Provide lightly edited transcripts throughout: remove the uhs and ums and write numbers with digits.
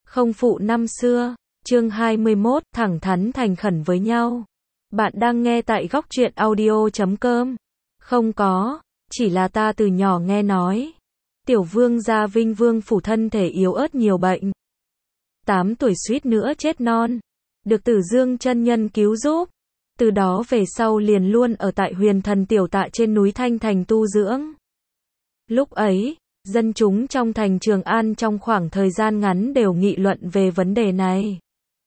Không phụ năm xưa, chương 21, thẳng thắn thành khẩn với nhau. Bạn đang nghe tại góc truyện audio.com. Không có, chỉ là ta từ nhỏ nghe nói. Tiểu vương gia Vinh Vương phủ thân thể yếu ớt nhiều bệnh. 8 tuổi suýt nữa chết non. Được Tử Dương chân nhân cứu giúp. Từ đó về sau liền luôn ở tại Huyền Thần Tiểu Tạ trên núi Thanh Thành tu dưỡng. Lúc ấy, dân chúng trong thành Trường An trong khoảng thời gian ngắn đều nghị luận về vấn đề này.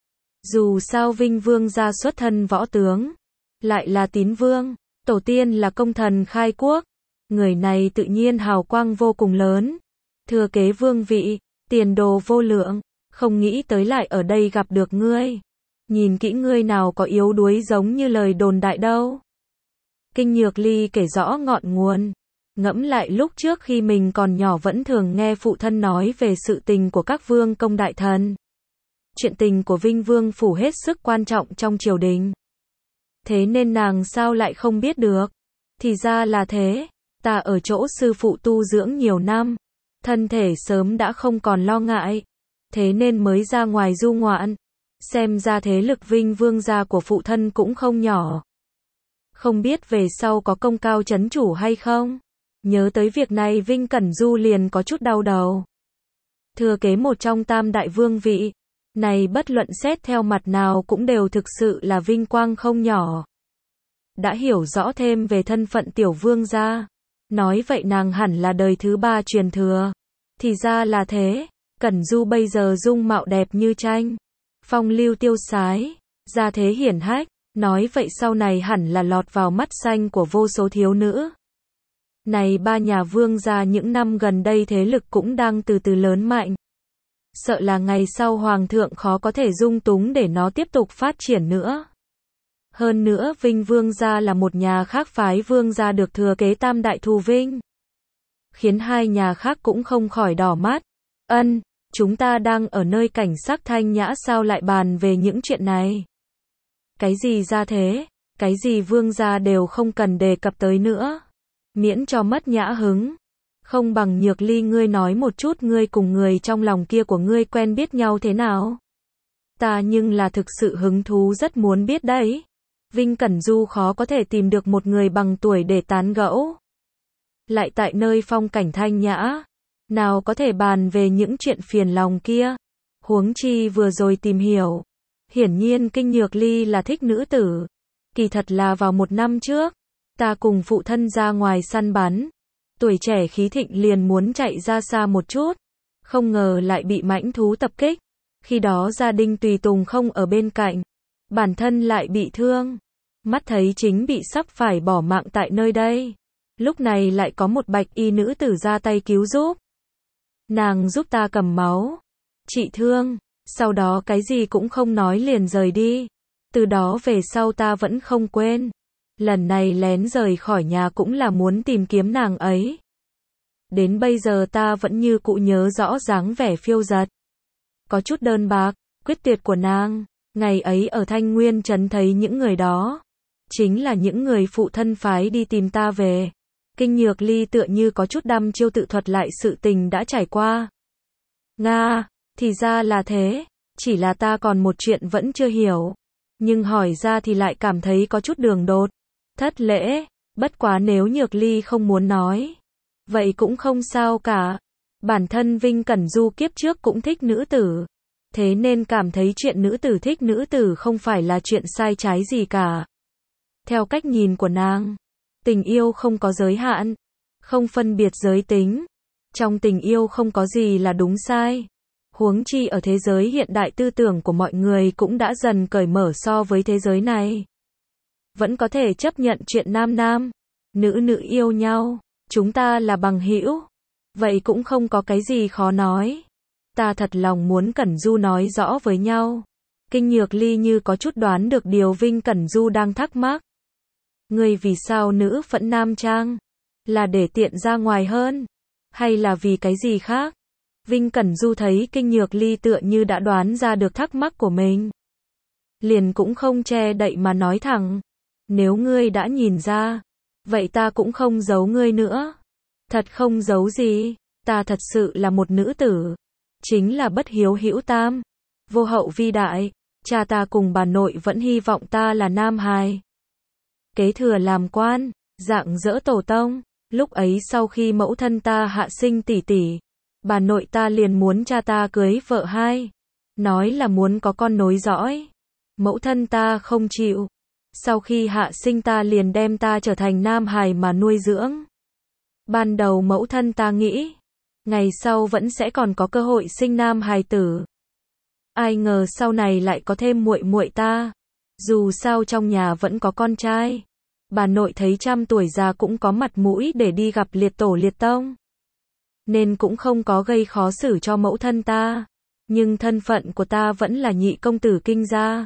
Dù sao Vinh Vương gia xuất thân võ tướng, lại là tín vương, tổ tiên là công thần khai quốc, người này tự nhiên hào quang vô cùng lớn, thừa kế vương vị, tiền đồ vô lượng, không nghĩ tới lại ở đây gặp được ngươi. Nhìn kỹ ngươi nào có yếu đuối giống như lời đồn đại đâu. Kinh Nhược Ly kể rõ ngọn nguồn. Ngẫm lại lúc trước khi mình còn nhỏ vẫn thường nghe phụ thân nói về sự tình của các vương công đại thần. Chuyện tình của Vinh Vương phủ hết sức quan trọng trong triều đình. Thế nên nàng sao lại không biết được? Thì ra là thế, ta ở chỗ sư phụ tu dưỡng nhiều năm, thân thể sớm đã không còn lo ngại, thế nên mới ra ngoài du ngoạn. Xem ra thế lực Vinh Vương gia của phụ thân cũng không nhỏ. Không biết về sau có công cao chấn chủ hay không? Nhớ tới việc này Vinh Cẩn Du liền có chút đau đầu. Thừa kế một trong tam đại vương vị, này bất luận xét theo mặt nào cũng đều thực sự là vinh quang không nhỏ. Đã hiểu rõ thêm về thân phận tiểu vương gia, nói vậy nàng hẳn là đời thứ 3 truyền thừa. Thì ra là thế, Cẩn Du bây giờ dung mạo đẹp như tranh, phong lưu tiêu sái, gia thế hiển hách, nói vậy sau này hẳn là lọt vào mắt xanh của vô số thiếu nữ. Này ba nhà vương gia những năm gần đây thế lực cũng đang từ từ lớn mạnh. Sợ là ngày sau hoàng thượng khó có thể dung túng để nó tiếp tục phát triển nữa. Hơn nữa Vinh Vương gia là một nhà khác phái vương gia được thừa kế tam đại thù vinh. Khiến hai nhà khác cũng không khỏi đỏ mắt. Ân, chúng ta đang ở nơi cảnh sắc thanh nhã sao lại bàn về những chuyện này. Cái gì ra thế, cái gì vương gia đều không cần đề cập tới nữa. Miễn cho mất nhã hứng. Không bằng Nhược Ly ngươi nói một chút ngươi cùng người trong lòng kia của ngươi quen biết nhau thế nào. Ta nhưng là thực sự hứng thú rất muốn biết đấy. Vinh Cẩn Du khó có thể tìm được một người bằng tuổi để tán gẫu. Lại tại nơi phong cảnh thanh nhã. Nào có thể bàn về những chuyện phiền lòng kia. Huống chi vừa rồi tìm hiểu. Hiển nhiên Kinh Nhược Ly là thích nữ tử. Kỳ thật là vào một năm trước. Ta cùng phụ thân ra ngoài săn bắn. Tuổi trẻ khí thịnh liền muốn chạy ra xa một chút. Không ngờ lại bị mãnh thú tập kích. Khi đó gia đình tùy tùng không ở bên cạnh. Bản thân lại bị thương. Mắt thấy chính bị sắp phải bỏ mạng tại nơi đây. Lúc này lại có một bạch y nữ tử ra tay cứu giúp. Nàng giúp ta cầm máu. Trị thương. Sau đó cái gì cũng không nói liền rời đi. Từ đó về sau ta vẫn không quên. Lần này lén rời khỏi nhà cũng là muốn tìm kiếm nàng ấy. Đến bây giờ ta vẫn như cũ nhớ rõ dáng vẻ phiêu dật. Có chút đơn bạc, quyết tuyệt của nàng. Ngày ấy ở Thanh Nguyên trấn thấy những người đó. Chính là những người phụ thân phái đi tìm ta về. Kinh Nhược Ly tựa như có chút đăm chiêu tự thuật lại sự tình đã trải qua. Nga, thì ra là thế. Chỉ là ta còn một chuyện vẫn chưa hiểu. Nhưng hỏi ra thì lại cảm thấy có chút đường đột. Thất lễ, bất quá nếu Nhược Ly không muốn nói. Vậy cũng không sao cả. Bản thân Vinh Cẩn Du kiếp trước cũng thích nữ tử. Thế nên cảm thấy chuyện nữ tử thích nữ tử không phải là chuyện sai trái gì cả. Theo cách nhìn của nàng, tình yêu không có giới hạn, không phân biệt giới tính. Trong tình yêu không có gì là đúng sai. Huống chi ở thế giới hiện đại tư tưởng của mọi người cũng đã dần cởi mở so với thế giới này. Vẫn có thể chấp nhận chuyện nam nam, nữ nữ yêu nhau, chúng ta là bằng hữu. Vậy cũng không có cái gì khó nói. Ta thật lòng muốn Cẩn Du nói rõ với nhau. Kinh Nhược Ly như có chút đoán được điều Vinh Cẩn Du đang thắc mắc. Ngươi vì sao nữ phẫn nam trang? Là để tiện ra ngoài hơn? Hay là vì cái gì khác? Vinh Cẩn Du thấy Kinh Nhược Ly tựa như đã đoán ra được thắc mắc của mình. Liền cũng không che đậy mà nói thẳng. Nếu ngươi đã nhìn ra, vậy ta cũng không giấu ngươi nữa. Thật không giấu gì, ta thật sự là một nữ tử. chính là bất hiếu hữu tam. Vô hậu vi đại, cha ta cùng bà nội vẫn hy vọng ta là nam hài. Kế thừa làm quan, rạng rỡ tổ tông. Lúc ấy sau khi mẫu thân ta hạ sinh tỷ tỷ, bà nội ta liền muốn cha ta cưới vợ hai. Nói là muốn có con nối dõi. Mẫu thân ta không chịu. Sau khi hạ sinh ta liền đem ta trở thành nam hài mà nuôi dưỡng. Ban đầu mẫu thân ta nghĩ, ngày sau vẫn sẽ còn có cơ hội sinh nam hài tử. Ai ngờ sau này lại có thêm muội muội ta. Dù sao trong nhà vẫn có con trai. Bà nội thấy trăm tuổi già cũng có mặt mũi để đi gặp liệt tổ liệt tông. Nên cũng không có gây khó xử cho mẫu thân ta. Nhưng thân phận của ta vẫn là nhị công tử kinh gia.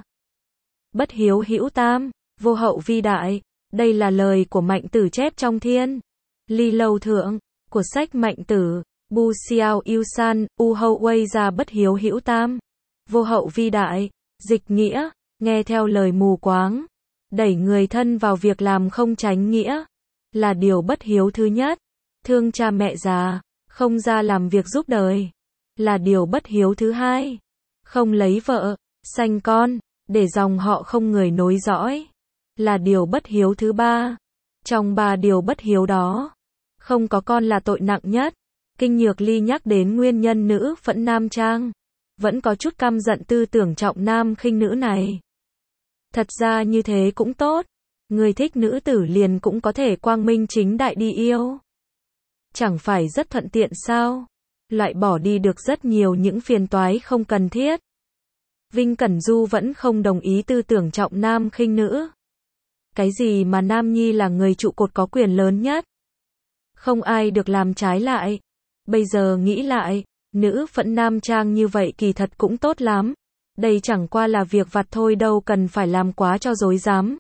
Bất hiếu hữu tam, vô hậu vi đại. Đây là lời của Mạnh Tử chép trong Thiên Ly Lâu Thượng của sách Mạnh Tử. Bu Xiao Yêu San, U Hậu Wei ra bất hiếu hữu tam, vô hậu vi đại. Dịch nghĩa, nghe theo lời mù quáng, đẩy người thân vào việc làm không chánh nghĩa, là điều bất hiếu thứ nhất. Thương cha mẹ già, không ra làm việc giúp đời, là điều bất hiếu thứ hai. Không lấy vợ, sanh con, để dòng họ không người nối dõi, là điều bất hiếu thứ ba. Trong ba điều bất hiếu đó, không có con là tội nặng nhất. Kinh Nhược Ly nhắc đến nguyên nhân nữ phẫn nam trang, vẫn có chút căm giận tư tưởng trọng nam khinh nữ này. Thật ra như thế cũng tốt, người thích nữ tử liền cũng có thể quang minh chính đại đi yêu. Chẳng phải rất thuận tiện sao? Loại bỏ đi được rất nhiều những phiền toái không cần thiết. Vinh Cẩn Du vẫn không đồng ý tư tưởng trọng nam khinh nữ. Cái gì mà nam nhi là người trụ cột có quyền lớn nhất, không ai được làm trái lại. Bây giờ nghĩ lại, nữ phẫn nam trang như vậy kỳ thật cũng tốt lắm. Đây chẳng qua là việc vặt thôi đâu cần phải làm quá cho rối rắm.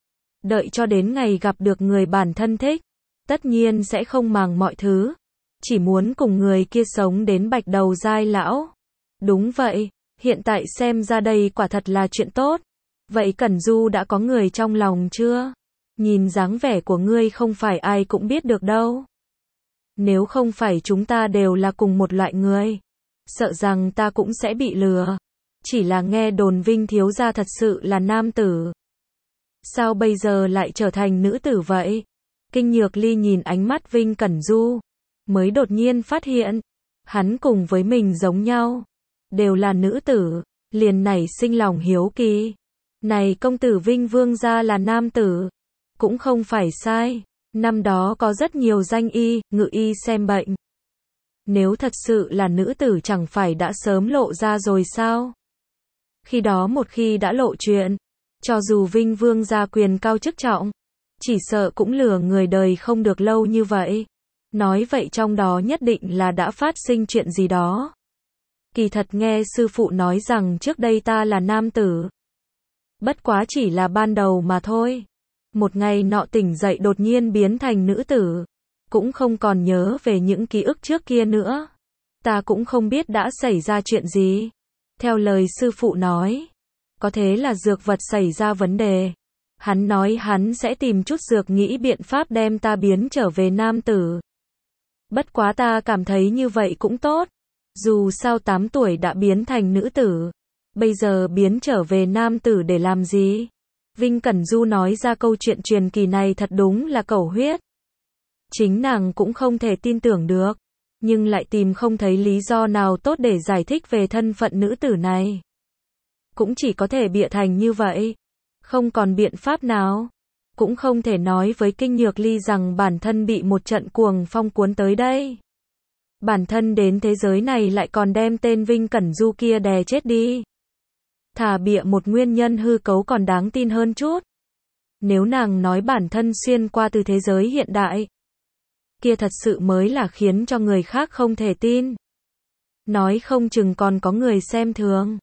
Đợi cho đến ngày gặp được người bản thân thích, tất nhiên sẽ không màng mọi thứ. Chỉ muốn cùng người kia sống đến bạch đầu giai lão. Đúng vậy, hiện tại xem ra đây quả thật là chuyện tốt. Vậy Cẩn Du đã có người trong lòng chưa? Nhìn dáng vẻ của ngươi không phải ai cũng biết được đâu. Nếu không phải chúng ta đều là cùng một loại người, sợ rằng ta cũng sẽ bị lừa. Chỉ là nghe đồn Vinh thiếu gia thật sự là nam tử. Sao bây giờ lại trở thành nữ tử vậy? Kinh Nhược Ly nhìn ánh mắt Vinh Cẩn Du, mới đột nhiên phát hiện, hắn cùng với mình giống nhau, đều là nữ tử, liền nảy sinh lòng hiếu kỳ. Này công tử Vinh vương gia là nam tử, cũng không phải sai. Năm đó có rất nhiều danh y, ngự y xem bệnh. Nếu thật sự là nữ tử chẳng phải đã sớm lộ ra rồi sao? Khi đó một khi đã lộ chuyện, cho dù Vinh vương gia quyền cao chức trọng, chỉ sợ cũng lừa người đời không được lâu như vậy. Nói vậy trong đó nhất định là đã phát sinh chuyện gì đó. Kỳ thật nghe sư phụ nói rằng trước đây ta là nam tử. Bất quá chỉ là ban đầu mà thôi. Một ngày nọ tỉnh dậy đột nhiên biến thành nữ tử. Cũng không còn nhớ về những ký ức trước kia nữa. Ta cũng không biết đã xảy ra chuyện gì. Theo lời sư phụ nói, có thế là dược vật xảy ra vấn đề. Hắn nói hắn sẽ tìm chút dược nghĩ biện pháp đem ta biến trở về nam tử. Bất quá ta cảm thấy như vậy cũng tốt. Dù sao 8 tuổi đã biến thành nữ tử, bây giờ biến trở về nam tử để làm gì? Vinh Cẩn Du nói ra câu chuyện truyền kỳ này thật đúng là cầu huyết. Chính nàng cũng không thể tin tưởng được, nhưng lại tìm không thấy lý do nào tốt để giải thích về thân phận nữ tử này. Cũng chỉ có thể bịa thành như vậy. Không còn biện pháp nào. Cũng không thể nói với Kinh Nhược Ly rằng bản thân bị một trận cuồng phong cuốn tới đây. Bản thân đến thế giới này lại còn đem tên Vinh Cẩn Du kia đè chết đi. Thà bịa một nguyên nhân hư cấu còn đáng tin hơn chút. Nếu nàng nói bản thân xuyên qua từ thế giới hiện đại, kia thật sự mới là khiến cho người khác không thể tin. Nói không chừng còn có người xem thường.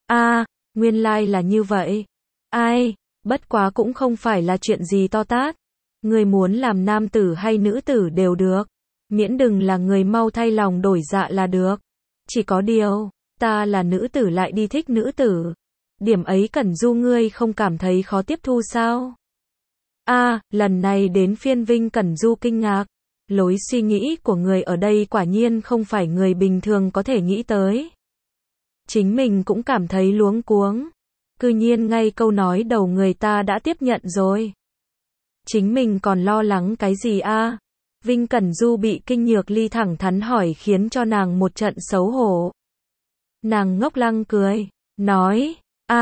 Nguyên lai là như vậy. Ai, bất quá cũng không phải là chuyện gì to tát. Người muốn làm nam tử hay nữ tử đều được. Miễn đừng là người mau thay lòng đổi dạ là được. Chỉ có điều, ta là nữ tử lại đi thích nữ tử. Điểm ấy Cẩn Du ngươi không cảm thấy khó tiếp thu sao? Lần này đến phiên Vinh Cẩn Du kinh ngạc. Lối suy nghĩ của người ở đây quả nhiên không phải người bình thường có thể nghĩ tới. Chính mình cũng cảm thấy luống cuống. Cư nhiên ngay câu nói đầu người ta đã tiếp nhận rồi. Chính mình còn lo lắng cái gì a? Vinh Cẩn Du bị Kinh Nhược Ly thẳng thắn hỏi khiến cho nàng một trận xấu hổ. Nàng ngốc lăng cười, nói,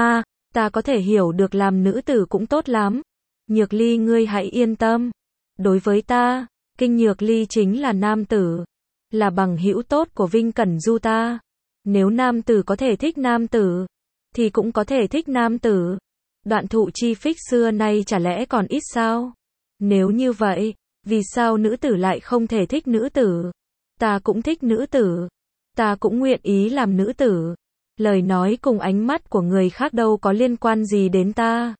ta có thể hiểu được làm nữ tử cũng tốt lắm. Nhược Ly ngươi hãy yên tâm. Đối với ta, Kinh Nhược Ly chính là nam tử, là bằng hữu tốt của Vinh Cẩn Du ta. Nếu nam tử có thể thích nam tử, thì cũng có thể thích nam tử. Đoạn thụ chi phích xưa nay chả lẽ còn ít sao? Nếu như vậy, vì sao nữ tử lại không thể thích nữ tử? Ta cũng thích nữ tử. Ta cũng nguyện ý làm nữ tử. Lời nói cùng ánh mắt của người khác đâu có liên quan gì đến ta.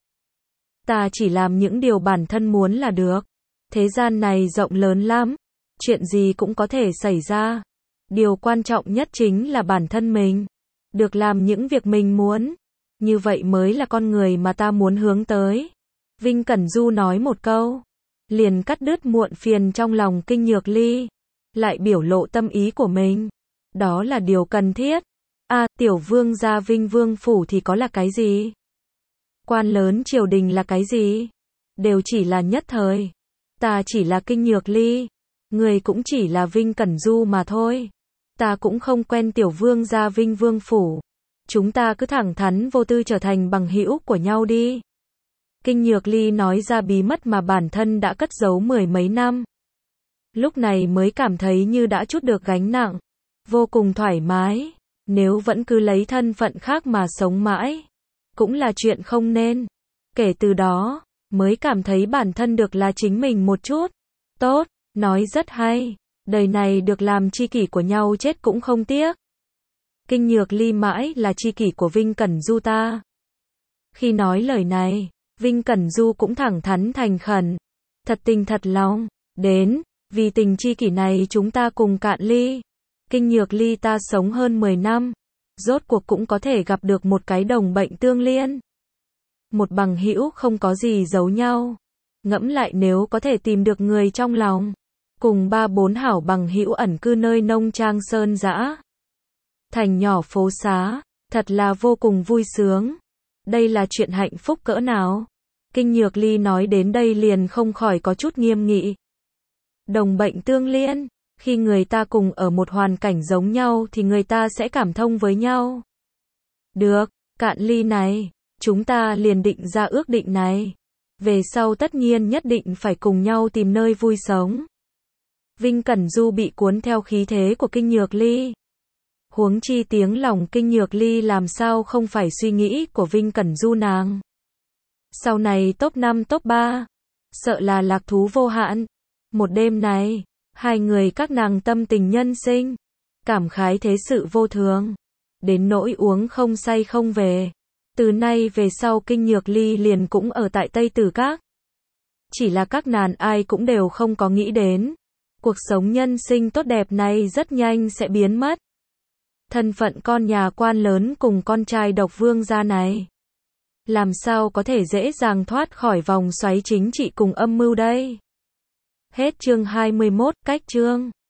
Ta chỉ làm những điều bản thân muốn là được. Thế gian này rộng lớn lắm. Chuyện gì cũng có thể xảy ra. Điều quan trọng nhất chính là bản thân mình. Được làm những việc mình muốn. Như vậy mới là con người mà ta muốn hướng tới. Vinh Cẩn Du nói một câu, liền cắt đứt muộn phiền trong lòng Kinh Nhược Ly. Lại biểu lộ tâm ý của mình. Đó là điều cần thiết. Tiểu vương gia Vinh Vương Phủ thì có là cái gì? Quan lớn triều đình là cái gì? Đều chỉ là nhất thời. Ta chỉ là Kinh Nhược Ly. Người cũng chỉ là Vinh Cẩn Du mà thôi. Ta cũng không quen tiểu vương gia Vinh Vương Phủ. Chúng ta cứ thẳng thắn vô tư trở thành bằng hữu của nhau đi. Kinh Nhược Ly nói ra bí mật mà bản thân đã cất giấu mười mấy năm. Lúc này mới cảm thấy như đã trút được gánh nặng. Vô cùng thoải mái. Nếu vẫn cứ lấy thân phận khác mà sống mãi, cũng là chuyện không nên. Kể từ đó, mới cảm thấy bản thân được là chính mình một chút. Tốt, nói rất hay. Đời này được làm tri kỷ của nhau chết cũng không tiếc. Kinh Nhược Ly mãi là tri kỷ của Vinh Cẩn Du ta. Khi nói lời này, Vinh Cẩn Du cũng thẳng thắn thành khẩn. Thật tình thật lòng. Đến, vì tình tri kỷ này chúng ta cùng cạn ly. Kinh Nhược Ly ta sống hơn 10 năm. Rốt cuộc cũng có thể gặp được một cái đồng bệnh tương liên. Một bằng hữu không có gì giấu nhau. Ngẫm lại nếu có thể tìm được người trong lòng. Cùng 3-4 hảo bằng hữu ẩn cư nơi nông trang sơn dã. Thành nhỏ phố xá. Thật là vô cùng vui sướng. Đây là chuyện hạnh phúc cỡ nào? Kinh Nhược Ly nói đến đây liền không khỏi có chút nghiêm nghị. Đồng bệnh tương liên. Khi người ta cùng ở một hoàn cảnh giống nhau thì người ta sẽ cảm thông với nhau. Được, cạn ly này, chúng ta liền định ra ước định này. Về sau tất nhiên nhất định phải cùng nhau tìm nơi vui sống. Vinh Cẩn Du bị cuốn theo khí thế của Kinh Nhược Ly. Huống chi tiếng lòng Kinh Nhược Ly làm sao không phải suy nghĩ của Vinh Cẩn Du nàng. Sau này top 5 top 3, sợ là lạc thú vô hạn. Một đêm này, hai người các nàng tâm tình nhân sinh, cảm khái thế sự vô thường, đến nỗi uống không say không về. Từ nay về sau Kinh Nhược Ly liền cũng ở tại Tây Tử Các. Chỉ là các nàng ai cũng đều không có nghĩ đến, cuộc sống nhân sinh tốt đẹp này rất nhanh sẽ biến mất. Thân phận con nhà quan lớn cùng con trai độc vương gia này, làm sao có thể dễ dàng thoát khỏi vòng xoáy chính trị cùng âm mưu đây? Hết chương 21, cách chương